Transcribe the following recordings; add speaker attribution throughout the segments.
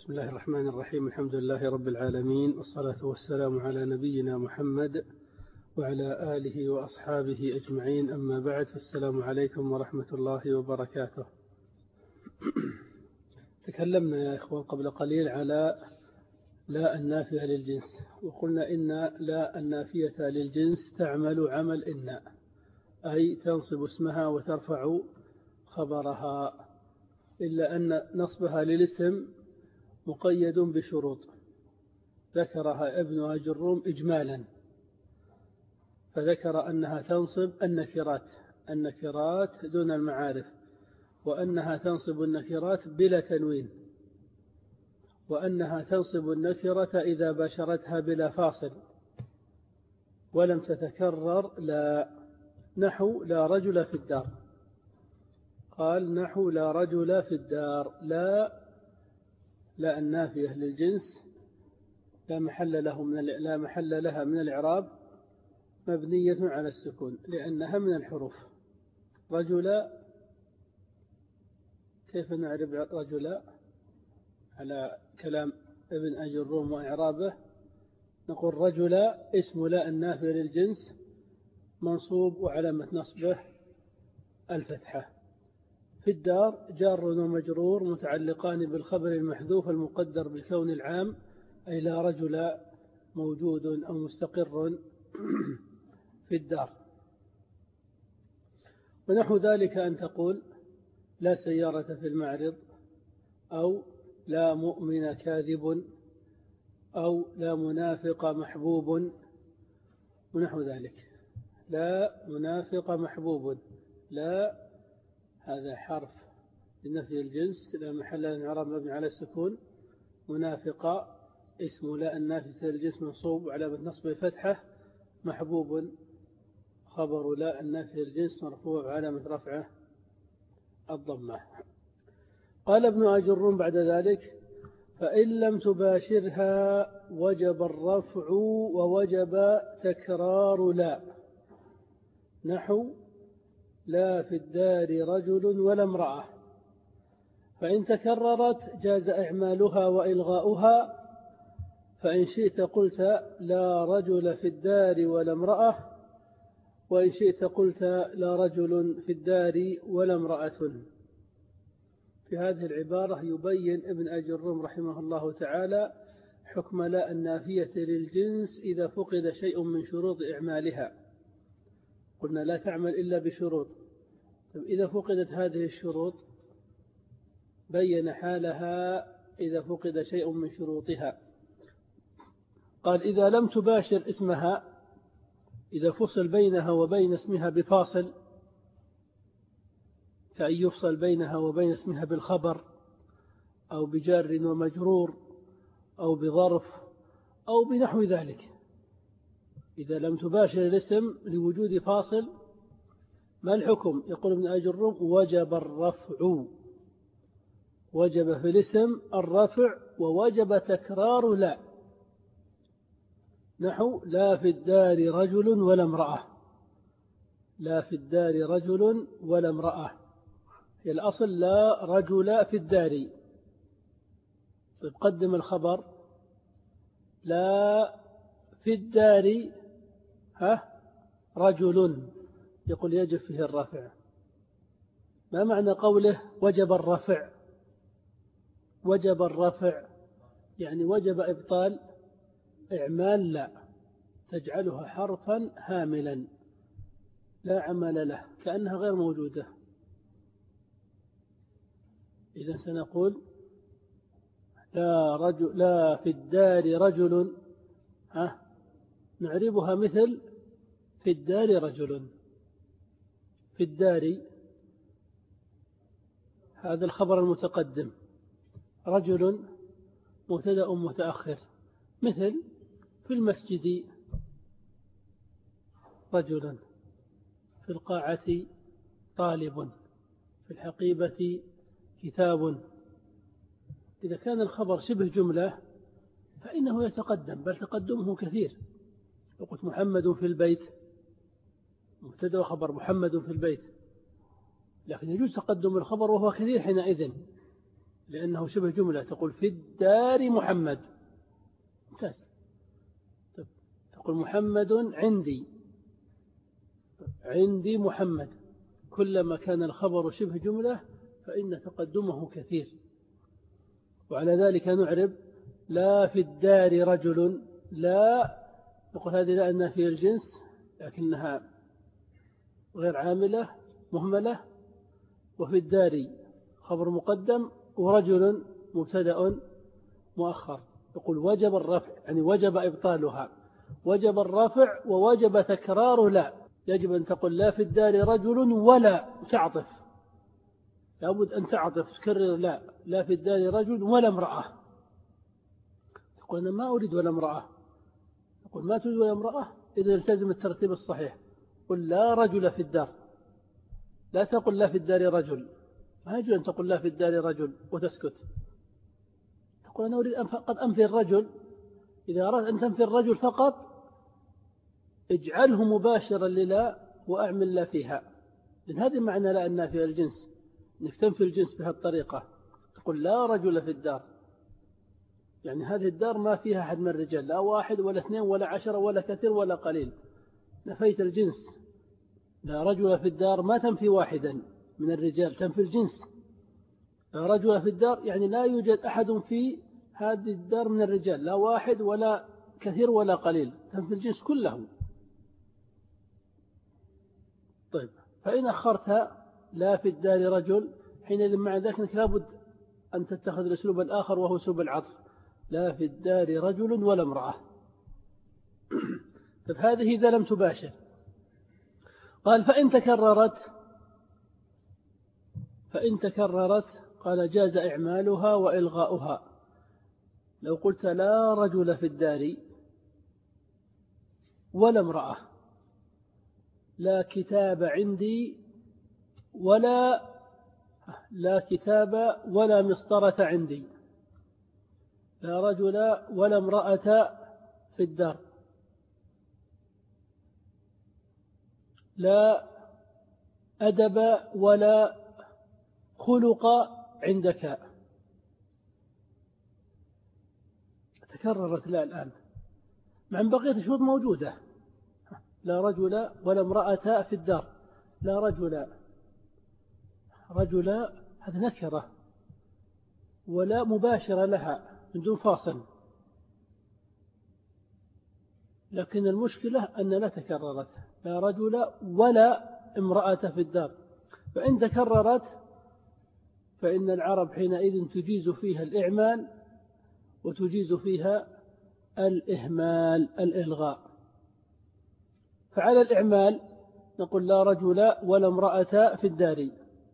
Speaker 1: بسم الله الرحمن الرحيم. الحمد لله رب العالمين، والصلاة والسلام على نبينا محمد وعلى آله وأصحابه أجمعين، أما بعد، فالسلام عليكم ورحمة الله وبركاته. تكلمنا يا إخوان قبل قليل على لا النافية للجنس، وقلنا إن لا النافية للجنس تعمل عمل إن، أي تنصب اسمها وترفع خبرها، إلا أن نصبها للاسم مقيد بشروط ذكرها ابن أجروم إجمالا، فذكر أنها تنصب النكرات دون المعارف، وأنها تنصب النكرات بلا تنوين، وأنها تنصب النكرة إذا باشرتها بلا فاصل ولم تتكرر. لا نحو لا رجل في الدار، قال نحو لا رجل في الدار. لا النافية للجنس لا محل لها من الإعراب، مبنية على السكون لأنها من الحروف. رجل، كيف نعرف رجل على كلام ابن أجروم وإعرابه؟ نقول رجل اسم لا النافية للجنس منصوب وعلامة نصبه الفتحة. في الدار جار ومجرور متعلقان بالخبر المحذوف المقدر بالكون العام، أي لا رجل موجود أو مستقر في الدار. ونحو ذلك أن تقول لا سيارة في المعرض، أو لا مؤمن كاذب، أو لا منافق محبوب، ونحو ذلك. لا منافق محبوب، لا هذا حرف لنفي الجنس لا محل له من الإعراب مبني على السكون. منافق اسم لا النافية للجنس منصوب على نصب الفتحة. محبوب خبر لا النافية للجنس مرفوع علامة رفعه الضمة. قال ابن أجروم بعد ذلك: فإن لم تباشرها وجب الرفع ووجب تكرار لا، نحو لا في الدار رجل ولا امرأة، فإن تكررت جاز إعمالها وإلغاؤها، فإن شئت قلت لا رجل في الدار ولا امرأة، وإن شئت قلت لا رجل في الدار ولا امرأة. في هذه العبارة يبين ابن أجروم رحمه الله تعالى حكم لا النافية للجنس إذا فقد شيء من شروط إعمالها. قلنا لا تعمل إلا بشروط، إذا فقدت هذه الشروط بين حالها إذا فقد شيء من شروطها. قال: إذا لم تباشر اسمها، إذا فصل بينها وبين اسمها بفاصل، كأن يفصل بينها وبين اسمها بالخبر أو بجار ومجرور أو بظرف أو بنحو ذلك. إذا لم تباشر الاسم لوجود فاصل، ما الحكم؟ يقول ابن أجروم: وجب الرفع، وجب في الاسم الرفع ووجب تكرار لا، نحو لا في الدار رجل ولا امرأة. لا في الدار رجل ولا امرأة، هي الأصل لا رجل في الدار. طيب قدم الخبر لا في الدار رجل، يقول يجب فيه الرفع. ما معنى قوله وجب الرفع؟ وجب الرفع يعني وجب إبطال إعمال لا، تجعلها حرفا هاملا لا عمل له، كأنها غير موجودة. إذا سنقول لا في الدار رجل، نعربها مثل في الدار رجل. في الدار هذا الخبر المتقدم، رجل مبتدأ متأخر، مثل في المسجد رجلا، في القاعة طالب، في الحقيبة كتاب. إذا كان الخبر شبه جملة فإنه يتقدم، بل تقدمه كثير. لو قلت محمد في البيت، مبتدأ وخبر محمد في البيت، لكن يجوز تقدم الخبر وهو كثير حينئذ، لأنه شبه جملة. تقول في الدار محمد، ممتاز. تقول محمد عندي، عندي محمد. كلما كان الخبر شبه جملة فإن تقدمه كثير. وعلى ذلك نعرب لا في الدار رجل، لا نقول هذه لا النافية الجنس لكنها غير عاملة مهملة، وفي الدار خبر مقدم، ورجل مبتدأ مؤخر. يقول وجب الرفع، يعني وجب إبطالها، وجب الرفع ووجب تكرار لا. يجب أن تقول لا في الدار رجل ولا تعطف، لابد أن تعطف تكرر لا في الدار رجل ولا امرأة. تقول أنا ما أريد ولا امرأة، تقول ما تريد ولا امرأة، إذا التزم الترتيب الصحيح. قل لا رجل في الدار، لا تقل لا في الدار رجل. ما يجوز أن تقول لا في الدار رجل وتسكت. تقول أنا أريد فقط أنفي الرجل. إذا أردت أن تنفي الرجل فقط اجعله مباشرا للا وأعمل لا فيها، لأن هذه معنى لا النافية الجنس، أنك تنفي الجنس بهذه الطريقة. تقول لا رجل في الدار، يعني هذه الدار ما فيها أحد من الرجال، لا واحد ولا اثنين ولا 10 ولا كثير ولا قليل، نفيت الجنس. لا رجل في الدار ما تنفي واحدا من الرجال، تنفي الجنس. لا رجل في الدار يعني لا يوجد أحد في هذه الدار من الرجال، لا واحد ولا كثير ولا قليل، تنفي الجنس كله. طيب، فإن أخرتها لا في الدار رجل، حينئذ مع ذلك لابد أن تتخذ الأسلوب الآخر وهو أسلوب العطف، لا في الدار رجل ولا امرأة. طيب، هذه إذا لم تباشر. قال فإن تكررت قال جاز إعمالها وإلغاؤها. لو قلت لا رجل في الدار ولا امرأة، لا كتاب عندي لا كتاب ولا مسطرة عندي، لا رجل ولا امرأة في الدار، لا أدب ولا خلق عندك. تكررت لا الآن مع بقية الشروط موجودة. لا رجل ولا امرأة في الدار، لا رجل هذا نكرة ولا مباشرة لها من دون فاصل، لكن المشكلة أن لا تكررت، لا رجل ولا امرأة في الدار. فإن تكررت فإن العرب حينئذ تجيز فيها الإعمال وتجيز فيها الإهمال الإلغاء. فعلى الإعمال نقول لا رجل ولا امرأة في الدار.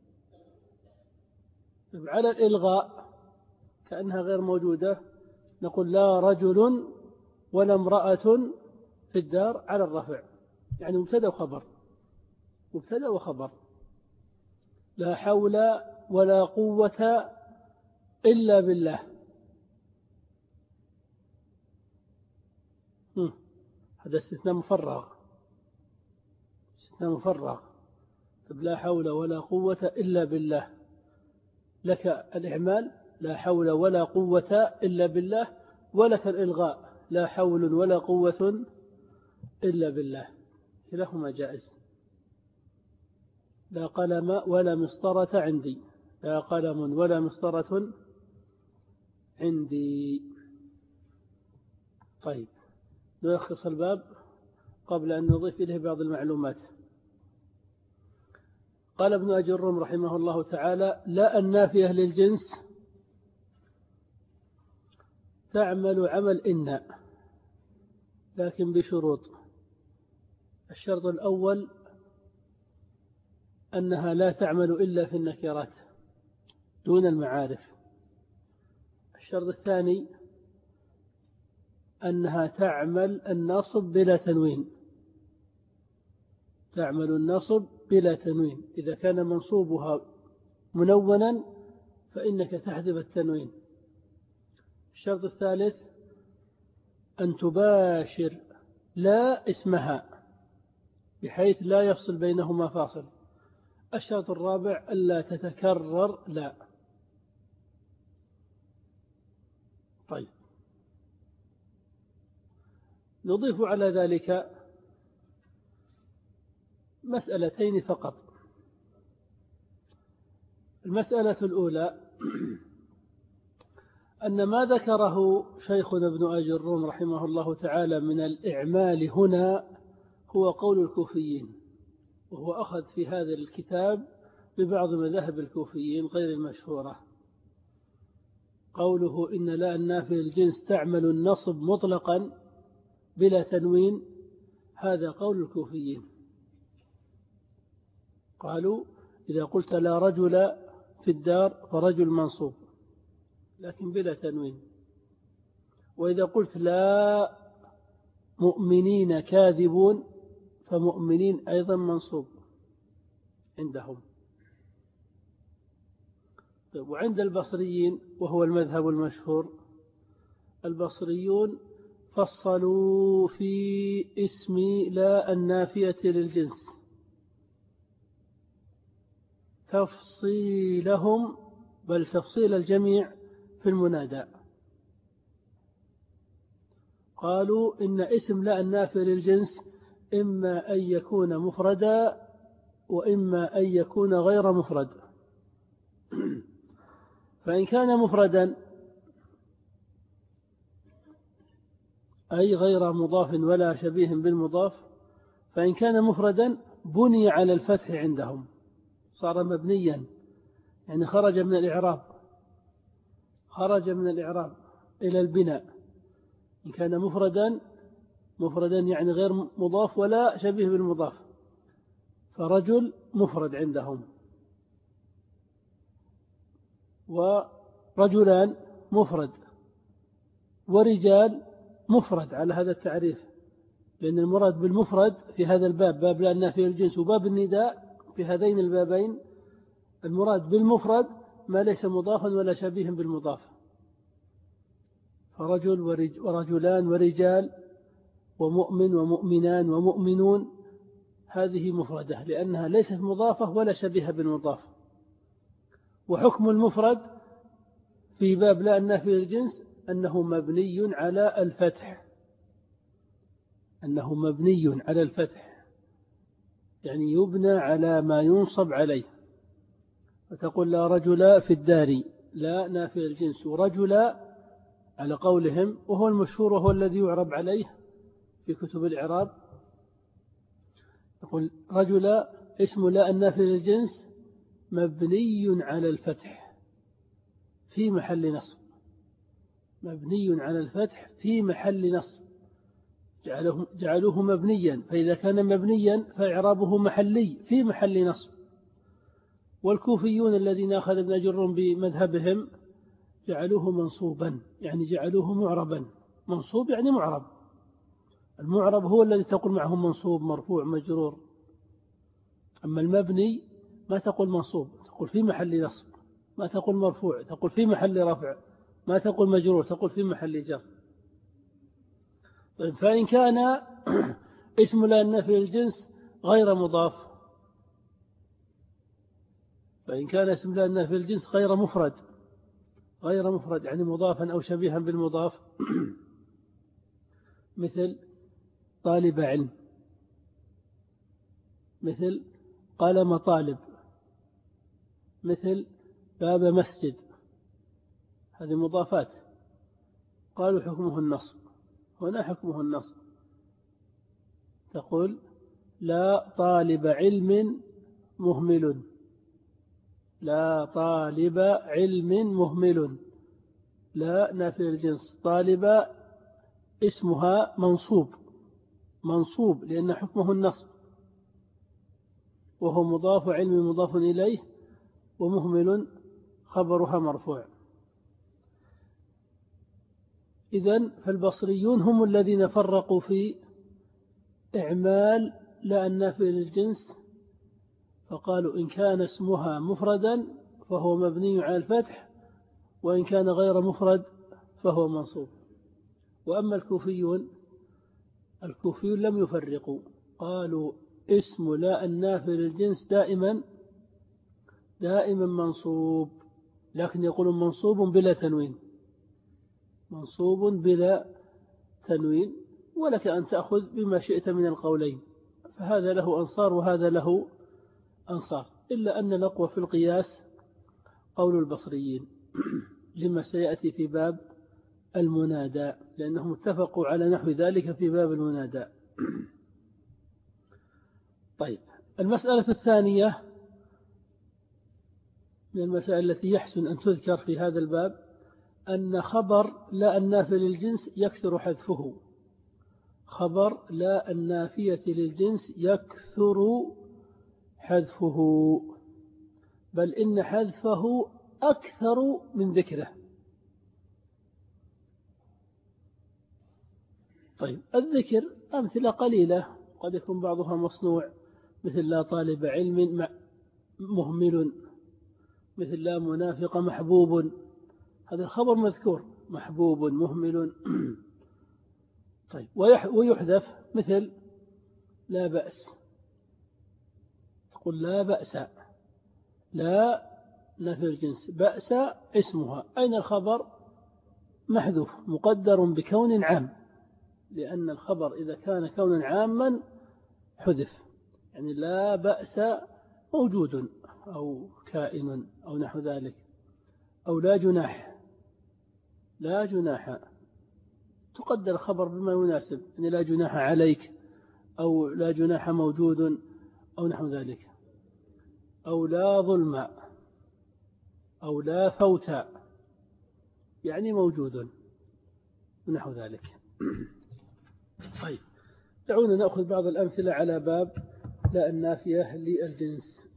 Speaker 1: على الإلغاء كأنها غير موجودة نقول لا رجل ولا امرأة في الدار على الرفع، يعني مبتدأ وخبر. لا حول ولا قوة إلا بالله. هذا استثناء مفرغ. طب لا حول ولا قوة إلا بالله، لك الإعمال لا حول ولا قوة إلا بالله، ولك الإلغاء لا حول ولا قوة إلا بالله، كلاهما جائز. لا قلم ولا مسطرة عندي، لا قلم ولا مسطرة عندي. طيب، نلخص الباب قبل أن نضيف إليه بعض المعلومات. قال ابن أجرم رحمه الله تعالى: لا النافية للجنس تعمل عمل إن، لكن بشروط. الشرط الأول أنها لا تعمل إلا في النكرات دون المعارف. الشرط الثاني أنها تعمل النصب بلا تنوين، تعمل النصب بلا تنوين. إذا كان منصوبها منونا فإنك تحذف التنوين. الشرط الثالث أن تباشر لا اسمها بحيث لا يفصل بينهما فاصل. الشرط الرابع ألا تتكرر لا. طيب، نضيف على ذلك مسألتين فقط. المسألة الأولى أن ما ذكره شيخنا ابن آج الروم رحمه الله تعالى من الإعمال هنا هو قول الكوفيين، وهو أخذ في هذا الكتاب ببعض مذاهب الكوفيين غير المشهورة. قوله إن لا النافية للجنس تعمل النصب مطلقا بلا تنوين، هذا قول الكوفيين. قالوا إذا قلت لا رجل في الدار فرجل منصوب لكن بلا تنوين، وإذا قلت لا مؤمنين كاذبون فمؤمنين أيضا منصوب عندهم. وعند البصريين وهو المذهب المشهور، البصريون فصلوا في اسم لا النافية للجنس تفصيلهم، بل تفصيل الجميع في المنادى. قالوا إن اسم لا النافية للجنس إما أن يكون مفردا وإما أن يكون غير مفرد. فإن كان مفردا أي غير مضاف ولا شبيه بالمضاف، فإن كان مفردا بني على الفتح عندهم، صار مبنيا، يعني خرج من الإعراب إلى البناء. إن كان مفردا يعني غير مضاف ولا شبيه بالمضاف، فرجل مفرد عندهم، ورجلان مفرد، ورجال مفرد على هذا التعريف، لأن المراد بالمفرد في هذا الباب، باب لا النافية للجنس وباب النداء، في هذين البابين المراد بالمفرد ما ليس مضافا ولا شبيه بالمضاف. فرجل ورجلان ورجال ومؤمن ومؤمنان ومؤمنون، هذه مفردة لأنها ليست مضافة ولا شبيه بالمضاف. وحكم المفرد في باب لا النافية للجنس أنه مبني على الفتح، يعني يبنى على ما ينصب عليه. فتقول لا رجل في الدار، لا نافية للجنس، ورجل على قولهم وهو المشهور وهو الذي يعرب عليه في كتب الإعراب، يقول رجل اسم لا النافية للجنس مبني على الفتح في محل نصب، مبني على الفتح في محل نصب، جعلوه مبنيا، فإذا كان مبنيا فإعرابه محلي في محل نصب. والكوفيون الذين أخذ ابن جرهم بمذهبهم جعلوه منصوبا، يعني جعلوه معربا. منصوب يعني معرب، المعرب هو الذي تقول معه منصوب مرفوع مجرور. أما المبني ما تقول منصوب، تقول في محل نصب، ما تقول مرفوع تقول في محل رفع، ما تقول مجرور تقول في محل جر. طيب، فإن كان اسم لا النافية للجنس غير مضاف، فإن كان اسم لا النافية للجنس غير مفرد يعني مضافا أو شبيها بالمضاف، مثل طالب علم، مثل قلم طالب، مثل باب مسجد، هذه مضافات. قالوا حكمه النصب، هنا حكمه النصب. تقول لا طالب علم مهمل، لا طالب علم مهمل، لا نافية الجنس. طالب اسمها منصوب لأن حكمه النصب، وهو مضاف، علم مضاف إليه، ومهمل خبرها مرفوع. إذن فالبصريون هم الذين فرقوا في إعمال لا النافية للجنس، فقالوا إن كان اسمها مفردا فهو مبني على الفتح، وإن كان غير مفرد فهو منصوب. وأما الكوفيون لم يفرقوا، قالوا اسم لا النافية للجنس دائما منصوب، لكن يقولون منصوب بلا تنوين، منصوب بلا تنوين، ولك أن تأخذ بما شئت من القولين، فهذا له أنصار وهذا له أنصار، إلا أن الأقوى في القياس قول البصريين لما سيأتي في باب المنادى، لأنهم اتفقوا على نحو ذلك في باب المنادى. طيب، المسألة الثانية من المسائل التي يحسن أن تذكر في هذا الباب أن خبر لا النافي للجنس يكثر حذفه. خبر لا النافية للجنس يكثر حذفه، بل إن حذفه أكثر من ذكره. طيب، الذكر أمثلة قليلة قد يكون بعضها مصنوع، مثل لا طالب علم مهمل، مثل لا منافق محبوب، هذا الخبر مذكور، محبوب مهمل. طيب، ويحذف مثل لا بأس، تقول لا بأس، لا نفي الجنس، بأس اسمها، أين الخبر؟ محذوف مقدر بكون عام، لأن الخبر إذا كان كونا عاما حذف، يعني لا بأس موجود أو كائن أو نحو ذلك، أو لا جناح، لا جناح تقدر الخبر بما يناسب، يعني لا جناح عليك، أو لا جناح موجود أو نحو ذلك، أو لا ظلم، أو لا فوت، يعني موجود ونحو ذلك. طيب، دعونا نأخذ بعض الأمثلة على باب لا النافية للجنس.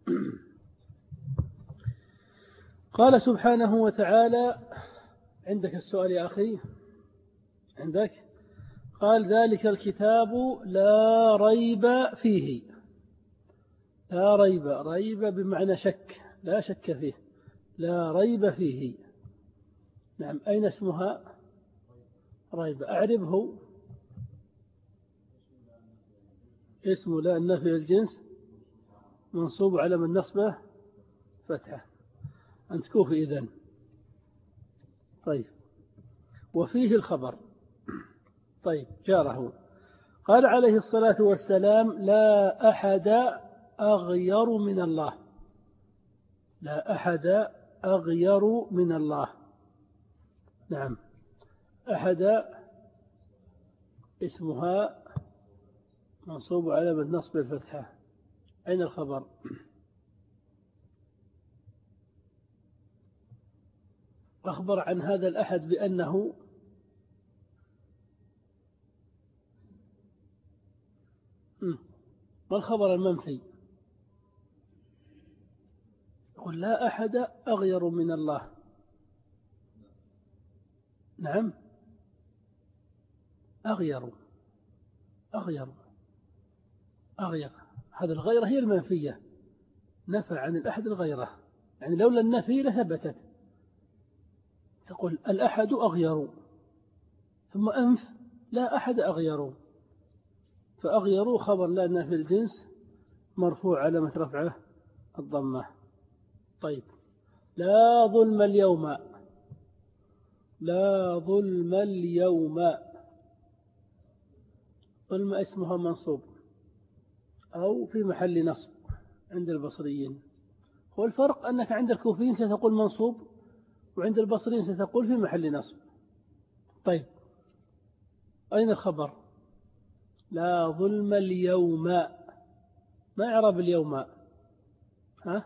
Speaker 1: قال سبحانه وتعالى، عندك السؤال يا أخي؟ عندك؟ قال ذلك الكتاب لا ريب فيه. لا ريب، ريب بمعنى شك، لا شك فيه، لا ريب فيه. نعم، أين اسمها؟ ريب، أعربه. اسم لا النافي للجنس منصوب على من نصبه فتحة، أنت كوفي إذن. طيب، وفيه الخبر. طيب، جاره. قال عليه الصلاة والسلام لا أحد أغير من الله. لا أحد أغير من الله. نعم، أحد اسمها منصوب على من نصب الفتحة، أين الخبر؟ أخبر عن هذا الأحد بأنه ما الخبر المنفي؟ يقول لا أحد أغير من الله. نعم، أغير، أغير، أغير، هذا الغيرة هي المنفية، نفى عن الأحد الغيرة، يعني لولا النفي لثبتت. تقول الأحد أغير، ثم أنف لا أحد أغير، فأغيروا خبر لا نافي الجنس مرفوع علامة رفعه الضمة. طيب، لا ظلم اليوم. لا ظلم اليوم، ظلم اسمها منصوب أو في محل نصب عند البصريين. هو الفرق أنك عند الكوفيين ستقول منصوب، وعند البصريين ستقول في محل نصب. طيب، أين الخبر؟ لا ظلم اليوم، ما إعراب اليوم؟ ها؟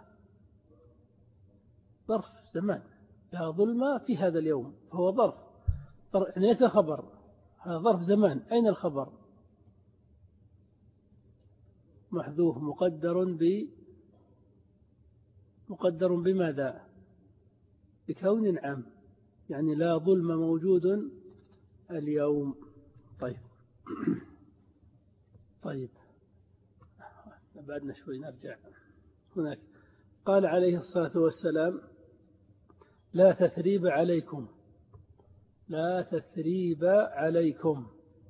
Speaker 1: ظرف زمان، لا ظلم في هذا اليوم، فهو ظرف ليس خبر، هذا ظرف زمان. أين الخبر؟ محذوف مقدر بماذا؟ بكون عام، يعني لا ظلم موجود اليوم. طيب طيب، بعدنا شوي نرجع هناك. قال عليه الصلاة والسلام لا تثريب عليكم. لا تثريب عليكم،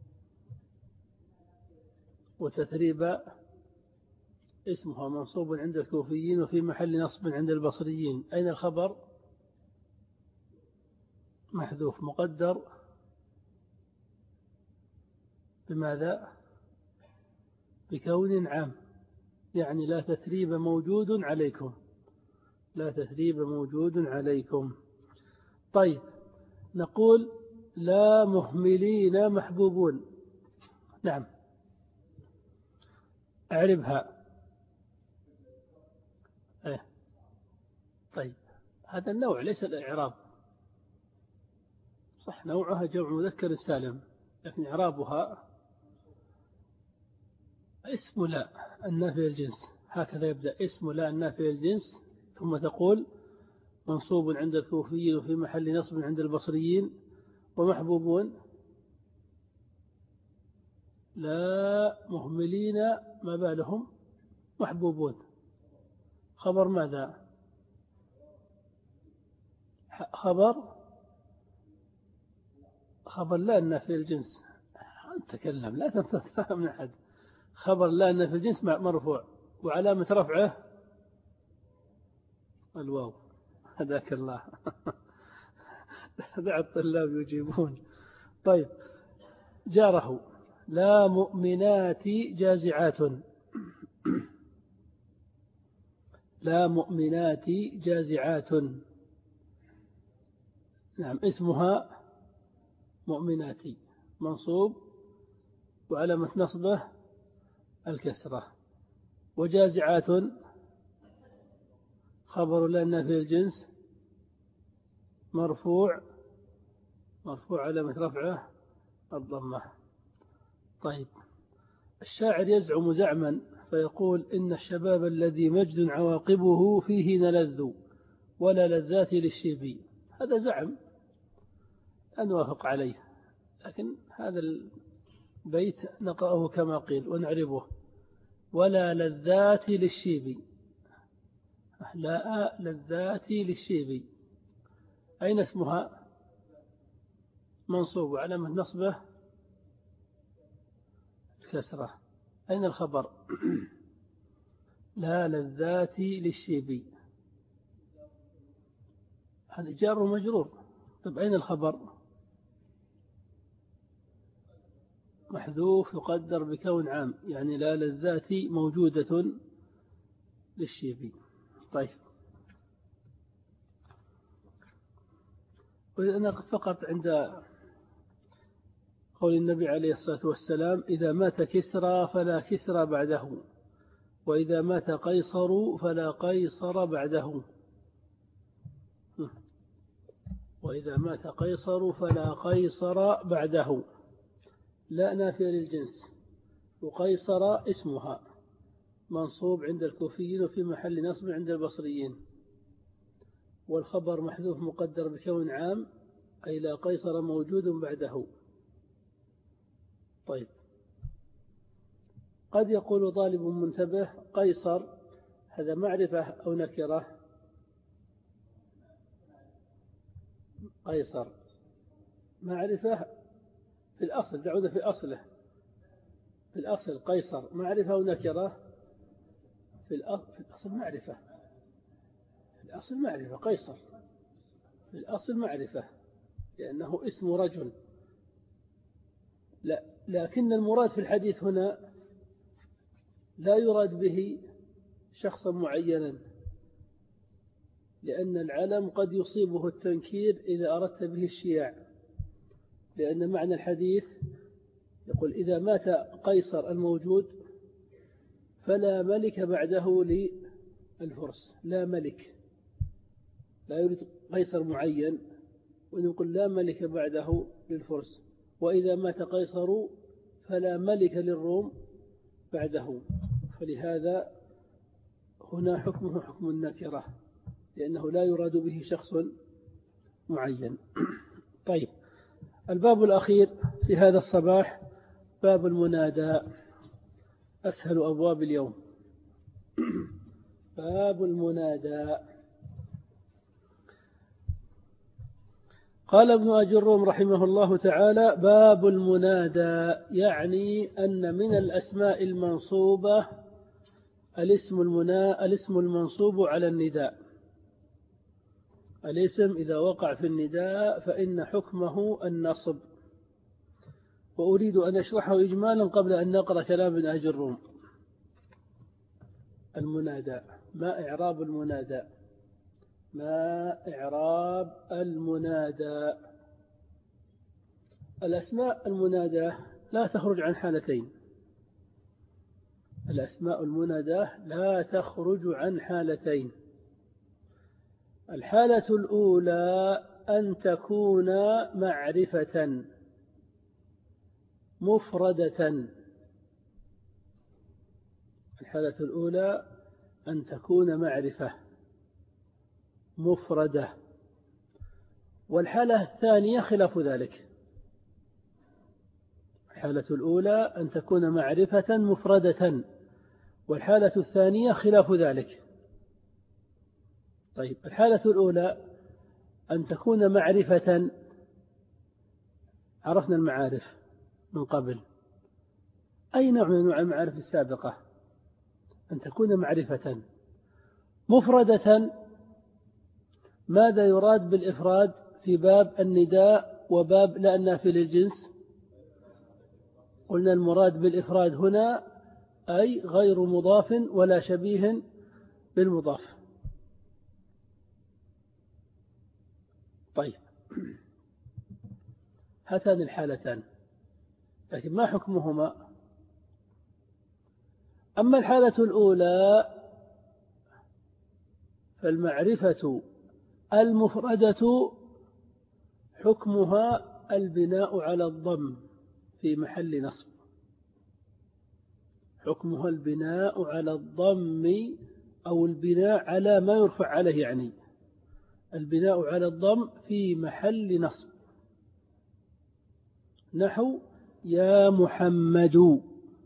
Speaker 1: وتثريب اسمها منصوب عند الكوفيين وفي محل نصب عند البصريين. أين الخبر؟ محذوف مقدر بماذا؟ بكون عام، يعني لا تثريب موجود عليكم، لا تثريب موجود عليكم. طيب نقول لا مهملين محبوبون. نعم أعربها. إيه. طيب هذا النوع ليس الإعراب، صح نوعها جمع مذكر سالم، لكن إعرابها اسم لا النافي الجنس، هكذا يبدأ اسم لا النافي الجنس، ثم تقول منصوب عند الكوفيين وفي محل نصب عند البصريين، ومحبوبون لا مهملين ما بالهم محبوبون. خبر ماذا؟ خبر لا النافي الجنس. تكلم لا تنتظر من أحد. خبر لا النافي الجنس مرفوع وعلامة رفعه الواو. هداك الله. دع الطلاب يجيبون. طيب جاره لا مؤمنات جازعات. لا مؤمنات جازعات. نعم اسمها مؤمنات منصوب وعلامة نصبه الكسرة. وجازعات خبر لأن في الجنس مرفوع علامة رفعه الضمة. طيب الشاعر يزعم زعما فيقول إن الشباب الذي مجد عواقبه فيه نلذ ولا لذات للشيب. هذا زعم أن نوافق عليه، لكن هذا البيت نقرأه كما قيل ونعربه ولا لذات للشيب. لا لذات للشيب أين اسمها؟ منصوب علامة نصبه الكسرة. أين الخبر؟ لا لذات للشيب، هذا جار ومجرور. طيب أين الخبر؟ محذوف يقدر بكون عام، يعني لا لذات موجودة للشيب. طيب أنا فقط عند قول النبي عليه الصلاة والسلام إذا مات كسرى فلا كسرى بعده، وإذا مات قيصر فلا قيصر بعده. وإذا مات قيصر فلا قيصر بعده. لا نافية للجنس، وقيصر اسمها منصوب عند الكوفيين وفي محل نصب عند البصريين، والخبر محذوف مقدر بكون عام أي لا قيصر موجود بعده. طيب قد يقول طالب منتبه قيصر هذا معرفة أو نكرة؟ قيصر معرفة في الأصل، دعونا في أصله. في الأصل قيصر معرفة أو نكرة؟ في الأصل معرفة. في الأصل معرفة قيصر، في الأصل معرفة لأنه اسم رجل. لا لكن المراد في الحديث هنا لا يراد به شخصا معينا، لأن العلم قد يصيبه التنكير إذا أردت به الشياع، لأن معنى الحديث يقول إذا مات قيصر الموجود فلا ملك بعده للفرس. لا ملك، لا يريد قيصر معين، ونقول لا ملك بعده للفرس. وإذا مات قيصر فلا ملك للروم بعده، فلهذا هنا حكمه حكم النكرة لأنه لا يراد به شخص معين. طيب الباب الأخير في هذا الصباح باب المنادى، أسهل أبواب اليوم. باب المنادى. قال ابن أجروم رحمه الله تعالى باب المنادى، يعني أن من الأسماء المنصوبة الاسم المنصوب على النداء. الاسم إذا وقع في النداء فإن حكمه النصب. وأريد أن أشرحه إجمالا قبل أن نقرأ كلام ابن أجر الروم. المنادى، ما إعراب المنادى؟ ما إعراب المنادى؟ الأسماء المنادى لا تخرج عن حالتين. الأسماء المنادى لا تخرج عن حالتين. الحالة الأولى أن تكون معرفة مفردة. الحالة الأولى أن تكون معرفة مفردة. والحالة الثانية خلاف ذلك. الحالة الأولى أن تكون معرفة مفردة، والحالة الثانية خلاف ذلك. طيب، الحالة الأولى أن تكون معرفة، عرفنا المعارف من قبل. أي نوع من أنواع المعارف السابقة؟ أن تكون معرفة مفردة. ماذا يراد بالإفراد في باب النداء وباب لا النافي للجنس؟ قلنا المراد بالإفراد هنا أي غير مضاف ولا شبيه بالمضاف. طيب، هاتان الحالتان، لكن ما حكمهما؟ أما الحالة الأولى فالمعرفة المفردة حكمها البناء على الضم في محل نصب. حكمها البناء على الضم أو البناء على ما يرفع عليه، يعني البناء على الضم في محل نصب. نحو يا محمد.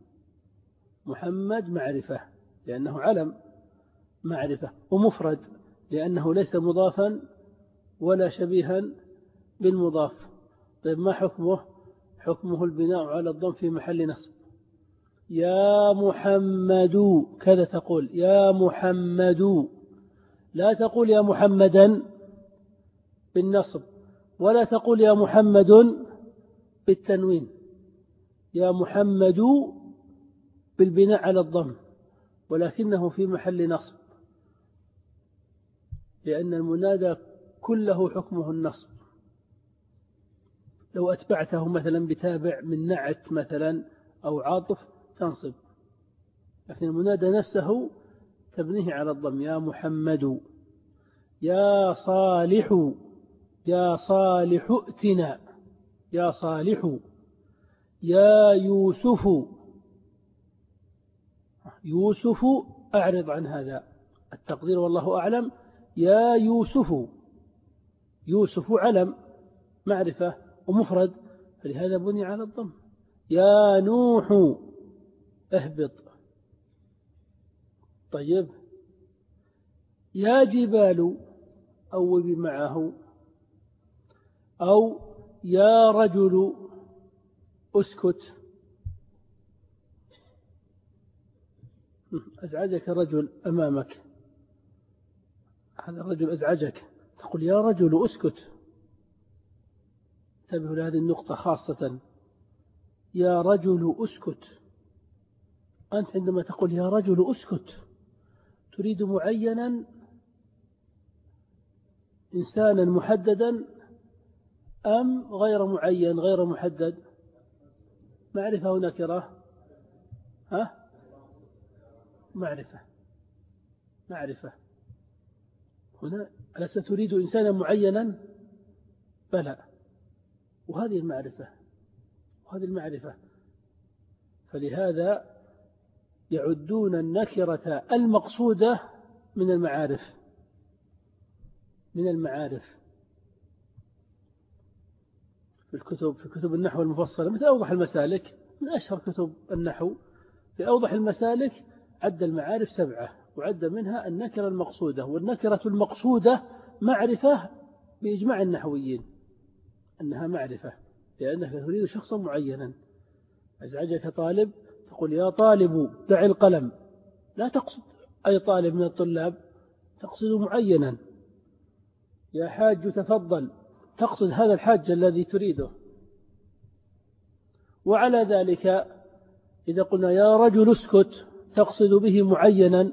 Speaker 1: محمد معرفة لأنه علم معرفة، ومفرد لأنه ليس مضافا ولا شبيها بالمضاف. طيب، ما حكمه؟ حكمه البناء على الضم في محل نصب. يا محمد، كذا تقول يا محمد، لا تقول يا محمدا بالنصب، ولا تقول يا محمد بالتنوين. يا محمد بالبناء على الضم، ولكنه في محل نصب، لأن المنادى كله حكمه النصب. لو أتبعته مثلا بتابع من نعت مثلا أو عاطف تنصب، لكن المنادى نفسه تبنيه على الضم. يا محمد، يا صالح، يا صالح ائتنا، يا صالح. يا يوسف، يوسف أعرض عن هذا التقدير والله أعلم. يا يوسف، يوسف علم معرفة ومفرد، فلهذا بني على الضم. يا نوح اهبط. طيب، يا جبال أوبي معه، أو يا رجل اسكت. أزعجك رجل أمامك، هذا الرجل أزعجك، تقول يا رجل اسكت. انتبهوا لهذه النقطة خاصة، يا رجل اسكت. أنت عندما تقول يا رجل اسكت تريد معينا، إنسانا محددا، أم غير معين غير محدد؟ معرفة ونكرة؟ معرفة. معرفة هنا ألست تريد إنسانا معينا؟ بلى، وهذه المعرفة، وهذه المعرفة. فلهذا يعدون النكرة المقصودة من المعارف، من المعارف في كتب النحو المفصلة، مثل أوضح المسالك، من أشهر كتب النحو. في أوضح المسالك عد المعارف 7، وعد منها النكرة المقصودة. والنكرة المقصودة معرفة بإجماع النحويين أنها معرفة، لأنك تريد شخصا معينا. أزعجك طالب تقول يا طالب دع القلم، لا تقصد أي طالب من الطلاب، تقصد معينا. يا حاج تفضل، تقصد هذا الحاج الذي تريده. وعلى ذلك إذا قلنا يا رجل اسكت تقصد به معينا،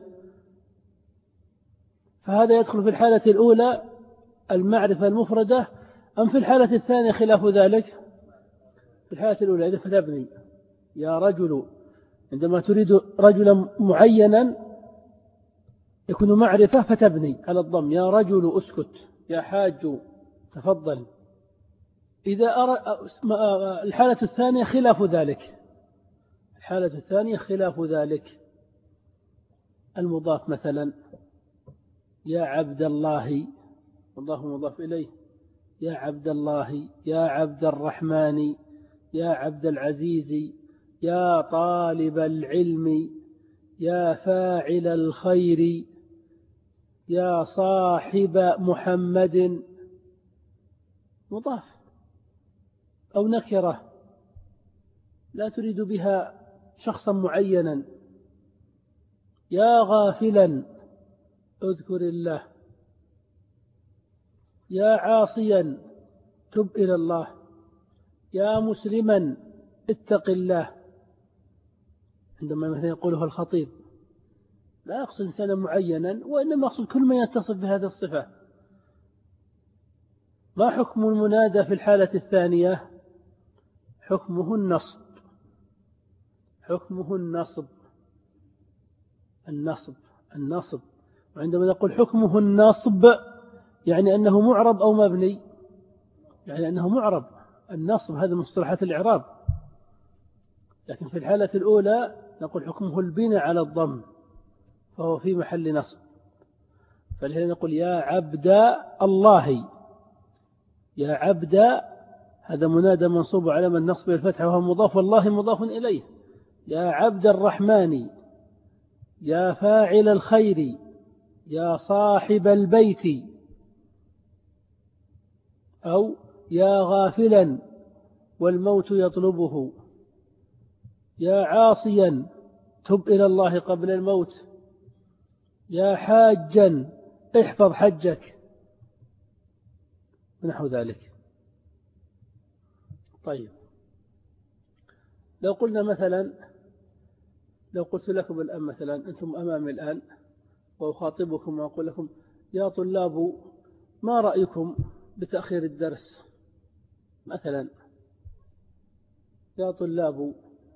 Speaker 1: فهذا يدخل في الحالة الأولى المعرفة المفردة، أم في الحالة الثانية خلاف ذلك؟ في الحالة الأولى إذا فتبني يا رجل، عندما تريد رجلا معينا يكون معرفة فتبني على الضم، يا رجل اسكت، يا حاج تفضل. إذا الحالة الثانية خلاف ذلك، الحالة الثانية خلاف ذلك، المضاف مثلا يا عبد الله، والله مضاف إليه، يا عبد الله، يا عبد الرحمن، يا عبد العزيز، يا طالب العلم، يا فاعل الخير، يا صاحب محمد، مضاف أو نكرة لا تريد بها شخصا معينا. يا غافلا اذكر الله، يا عاصيا تب إلى الله، يا مسلما اتق الله. عندما مثلا يقوله الخطيب لا يقصد إنسانا معينا، وإنما يقصد كل من يتصف بهذه الصفة. ما حكم المنادى في الحالة الثانية؟ حكمه النصب، حكمه النصب، النصب. وعندما نقول حكمه النصب يعني أنه معرب أو مبني، يعني أنه معرب. النصب هذا مصطلحات الإعراب، لكن في الحالة الأولى نقول حكمه البناء على الضم، فهو في محل نصب. فلهذا نقول يا عبد الله، يا عبد هذا منادى منصوب على من نصب الفتح وهو مضاف، والله مضاف إليه. يا عبد الرحمن، يا فاعل الخير، يا صاحب البيت، أو يا غافلا والموت يطلبه، يا عاصيا تب إلى الله قبل الموت، يا حاجا احفظ حجك، ونحو ذلك. طيب لو قلنا مثلا، لو قلت لكم الآن مثلا أنتم أمامي الآن وأخاطبكم وأقول لكم يا طلاب ما رأيكم بتأخير الدرس مثلا؟ يا طلاب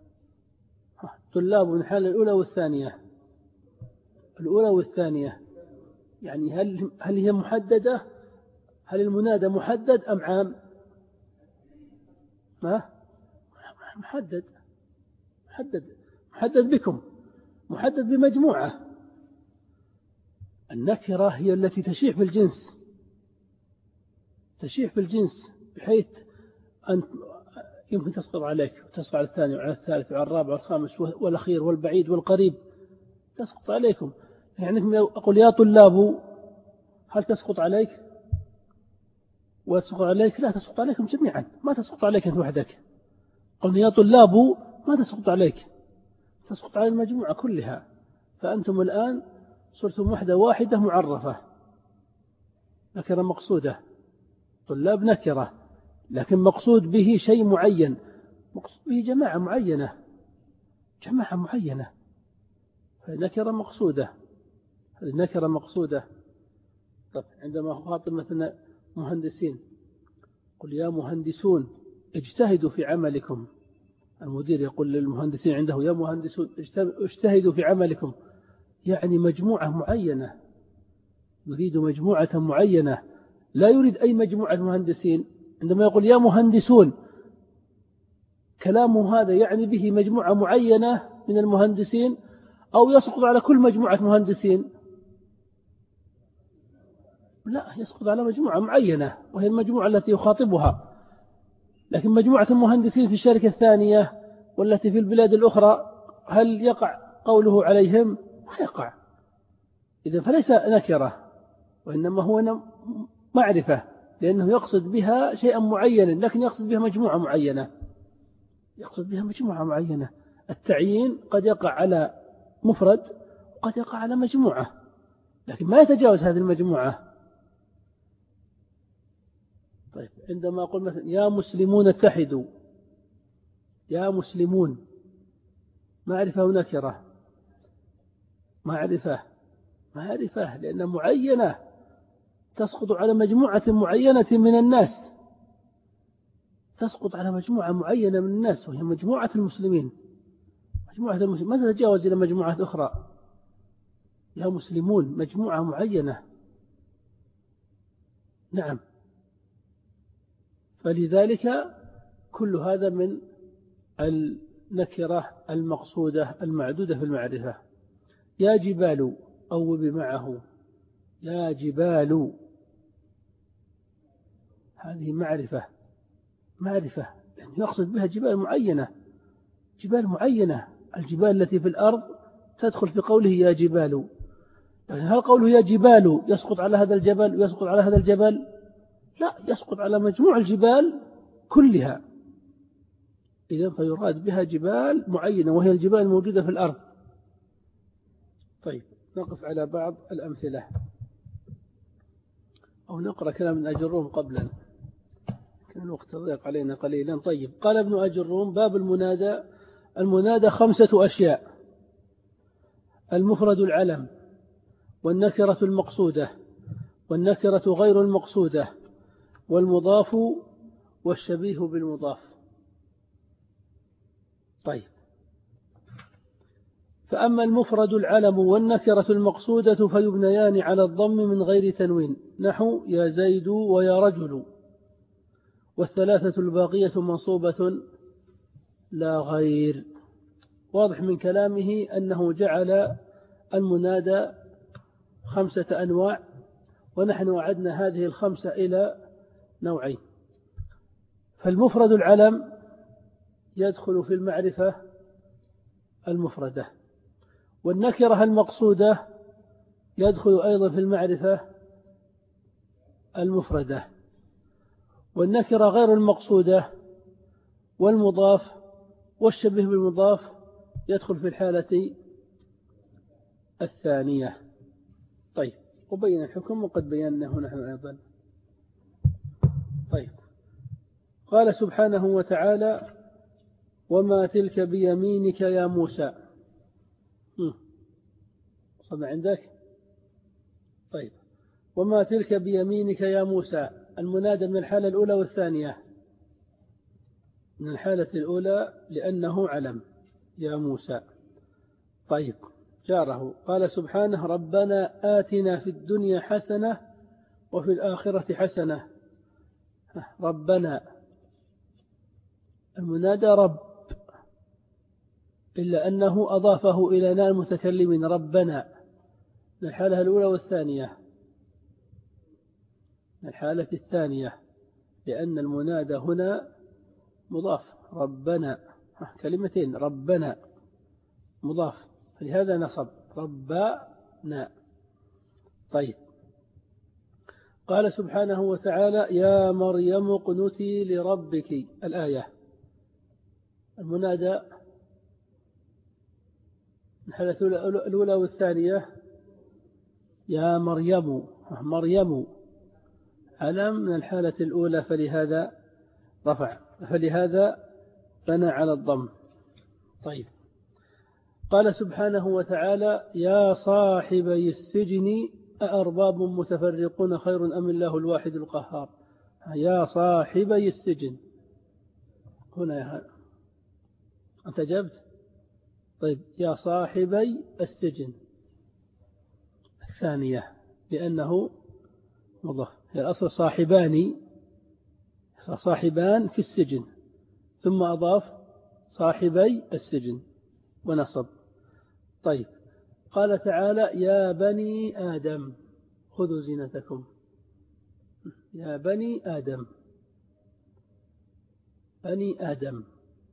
Speaker 1: من الحالة الأولى والثانية، الأولى والثانية يعني هل هي محددة؟ هل المنادى محدد أم عام؟ ما محدد، محدد بكم، محدد بمجموعة. النكرة هي التي تشيع في الجنس، تشيع في الجنس بحيث أن يمكن تسقط عليك وتسقط على الثاني وعلى الثالث وعلى الرابع والخامس والأخير والبعيد والقريب، تسقط عليكم. يعني لو أقول يا طلاب هل تسقط عليك وتسقط عليك؟ لا، تسقط عليكم جميعا، ما تسقط عليك أنت وحدك. قلنا يا طلاب ما تسقط عليك، تسقط على المجموعة كلها. فأنتم الآن صرتم وحدة واحدة معرفة، نكرة مقصودة. طلاب نكرة لكن مقصود به شيء معين، مقصود به جماعة معينة، فنكرة مقصودة، هذه نكرة مقصودة. طب عندما أخاطب مثلا مهندسين قل يا مهندسون اجتهدوا في عملكم، المدير يقول للمهندسين عنده يا مهندسون اجتهدوا في عملكم، يعني مجموعة معينة، يريد مجموعة معينة، لا يريد أي مجموعة مهندسين. عندما يقول يا مهندسون كلامه هذا يعني به مجموعة معينة من المهندسين أو يسقط على كل مجموعة مهندسين؟ لا، يسقط على مجموعة معينة وهي المجموعة التي يخاطبها. لكن مجموعة المهندسين في الشركة الثانية والتي في البلاد الأخرى هل يقع قوله عليهم؟ ما يقع. إذن فليس نكرة، وإنما هو معرفة، لأنه يقصد بها شيئا معينا، لكن يقصد بها مجموعة معينة. التعيين قد يقع على مفرد وقد يقع على مجموعة، لكن ما يتجاوز هذه المجموعة. طيب عندما أقول مثلا يا مسلمون اتحدوا، يا مسلمون، معرفة ونكرة، معرفة لأن معينة تسقط على مجموعة معينة من الناس، تسقط على مجموعة معينة من الناس وهي مجموعة المسلمين. ماذا تتجاوز إلى مجموعات أخرى؟ يا مسلمون مجموعة معينة. نعم. فلذلك كل هذا من النكرة المقصودة المعدودة في المعرفة. يا جبال أوبي معه، يا جبال، هذه معرفة يعني يقصد بها جبال معينة، الجبال التي في الأرض تدخل في قوله يا جبال. يعني هل قوله يا جبال يسقط على هذا الجبل ويسقط على هذا الجبل؟ لا، يسقط على مجموع الجبال كلها. إذن فيراد بها جبال معينة وهي الجبال الموجودة في الأرض. طيب نقف على بعض الأمثلة أو نقرأ كلام ابن أجروم قبلا، كان الوقت ضيق علينا قليلا. طيب قال ابن أجروم باب المنادى 5 أشياء: المفرد العلم، والنكرة المقصودة، والنكرة غير المقصودة، والمضاف، والشبيه بالمضاف. طيب فأما المفرد العلم والنكرة المقصودة فيبنيان على الضم من غير تنوين، نحو يا زيد ويا رجل، والثلاثة الباقية منصوبة لا غير. واضح من كلامه أنه جعل المنادى 5 أنواع، ونحن أعدنا هذه ال5 إلى نوعين. فالمفرد العلم يدخل في المعرفة المفردة، والنكرة المقصودة يدخل أيضا في المعرفة المفردة، والنكرة غير المقصودة، والمضاف، والشبه بالمضاف يدخل في الحالة الثانية. طيب وبين الحكم وقد بيناه نحن أيضا. طيب قال سبحانه وتعالى وما تلك بيمينك يا موسى. صدق عندك؟ طيب وما تلك بيمينك يا موسى، المنادى من الحالة الأولى والثانية. من الحالة الأولى لأنه علم يا موسى. طيب جاره قال سبحانه ربنا آتنا في الدنيا حسنة وفي الآخرة حسنة. ربنا المنادى رب، إلا أنه أضافه إلى ناء المتكلمين ربنا. من الحالة الأولى والثانية، من الحالة الثانية، لأن المنادى هنا مضاف. ربنا كلمتين، ربنا مضاف، لهذا نصب ربنا. طيب قال سبحانه وتعالى يا مريم اقنتي لربك، الآية. المنادى الحالة الأولى والثانية يا مريم، مريم علم من الحالة الأولى، فلهذا رفع، فلهذا بنى على الضم. طيب قال سبحانه وتعالى يا صاحبي السجن أأرباب متفرقون خير أم الله الواحد القهار. يا صاحبي السجن هنا أنت جبت. طيب يا صاحبي السجن الثانية لأنه مضاف، هي الأصل صاحبان في السجن، ثم أضاف صاحبي السجن ونصب. طيب قال تعالى يا بني آدم خذوا زينتكم. يا بني آدم، بني آدم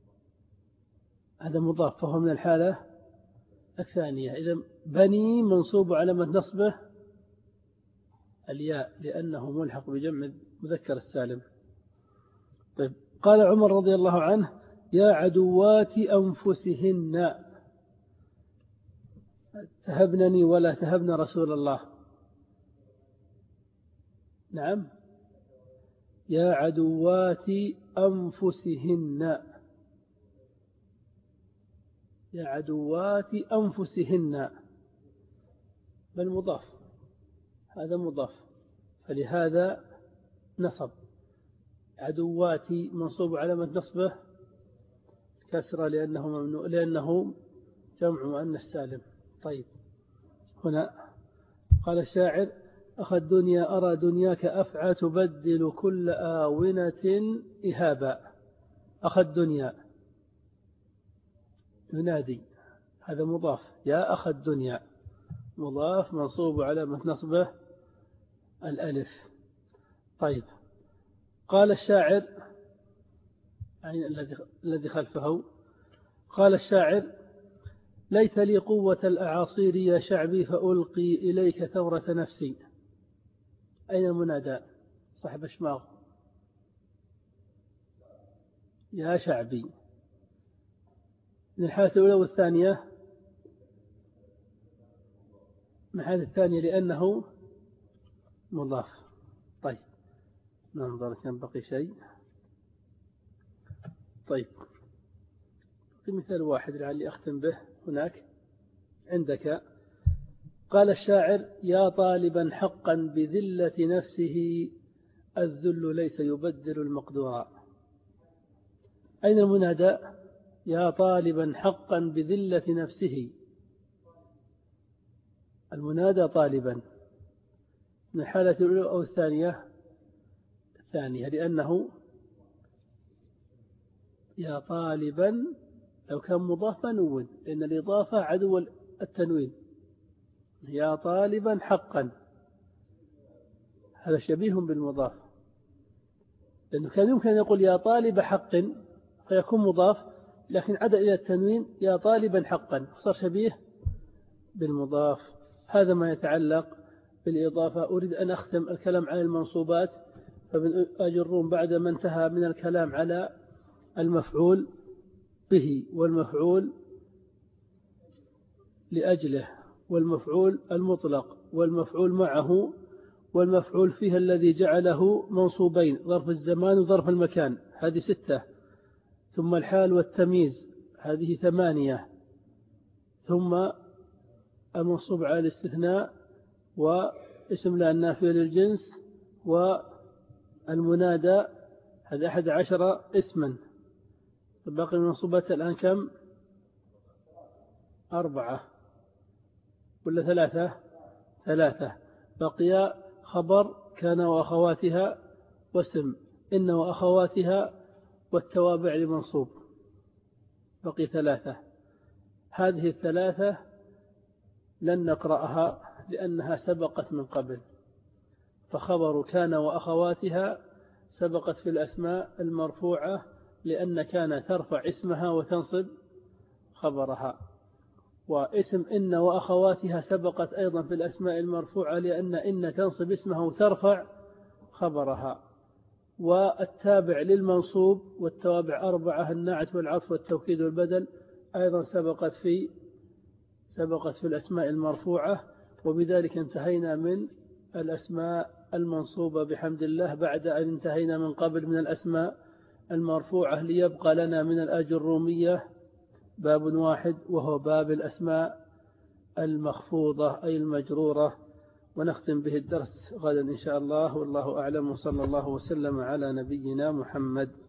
Speaker 1: هذا مضاف فهو من الحالة الثانية. إذن بني منصوب علامة نصبه الياء لأنه ملحق بجمع مذكر السالم. طيب قال عمر رضي الله عنه يا عدوات أنفسهن تهبنني ولا تهبن رسول الله. نعم يا عدوات أنفسهن. يا عدوات أنفسهن بل مضاف، هذا مضاف، فلهذا نصب. عدوات منصوب علامة نصبه كسرة لأنه جمع مؤنث سالم. طيب، هنا قال الشاعر: أخ الدنيا أرى دنياك أفعى تبدل كل آونة إهابا. أخ الدنيا ينادي، هذا مضاف، يا أخ الدنيا مضاف منصوب علامة نصبه الألف. طيب، قال الشاعر الذي خلفه، قال الشاعر: ليت لي قوة الأعاصير يا شعبي فألقي إليك ثورة نفسي. أين المنادى؟ صاحب الشماغ. يا شعبي من الحالة الأولى والثانية، من الحالة الثانية لأنه مضاف. طيب، ننظر كم بقي شيء. طيب، في مثال واحد لعلي أختم به هناك عندك. قال الشاعر: يا طالبا حقا بذلة نفسه الذل ليس يبدل المقدور. أين المنادى؟ يا طالبا حقا بذلة نفسه. المنادى طالبا من الحالة الأولى أو الثانية؟ الثانية، لأنه يا طالبا لو كان مضافا نون، لأن الإضافة عدو التنوين. يا طالبا حقا هذا شبيه بالمضاف، لأنه كان يمكن أن يقول يا طالب حق فيكون مضاف، لكن عاد إلى التنوين يا طالبا حقا صار شبيه بالمضاف. هذا ما يتعلق بالإضافة. أريد أن أختم الكلام على المنصوبات، فمن أجرون بعد ما انتهى من الكلام على المفعول به والمفعول لأجله والمفعول المطلق والمفعول معه والمفعول فيه الذي جعله منصوبين، ظرف الزمان وظرف المكان، هذه 6. ثم الحال والتمييز، هذه 8. ثم المنصوب على الاستثناء واسم لا النافية للجنس والمنادى، هذا 11 اسما. باقي المنصوبات الآن كم؟ 4 ولا 3؟ بقي خبر كان وأخواتها واسم إن وأخواتها والتوابع لمنصوب، بقي 3. هذه 3 لن نقرأها لأنها سبقت من قبل، فخبر كان وأخواتها سبقت في الأسماء المرفوعة لأن كان ترفع اسمها وتنصب خبرها، واسم إن وأخواتها سبقت أيضا في الأسماء المرفوعة لأن إن تنصب اسمها وترفع خبرها. والتابع للمنصوب والتوابع 4 النعت والعطف والتوكيد والبدل أيضا سبقت في الأسماء المرفوعة. وبذلك انتهينا من الأسماء المنصوبة بحمد الله بعد أن انتهينا من قبل من الأسماء المرفوعة. ليبقى لنا من الأجرومية باب واحد، وهو باب الأسماء المخفوضة أي المجرورة، ونختم به الدرس غدا إن شاء الله. والله أعلم، وصلى الله وسلم على نبينا محمد.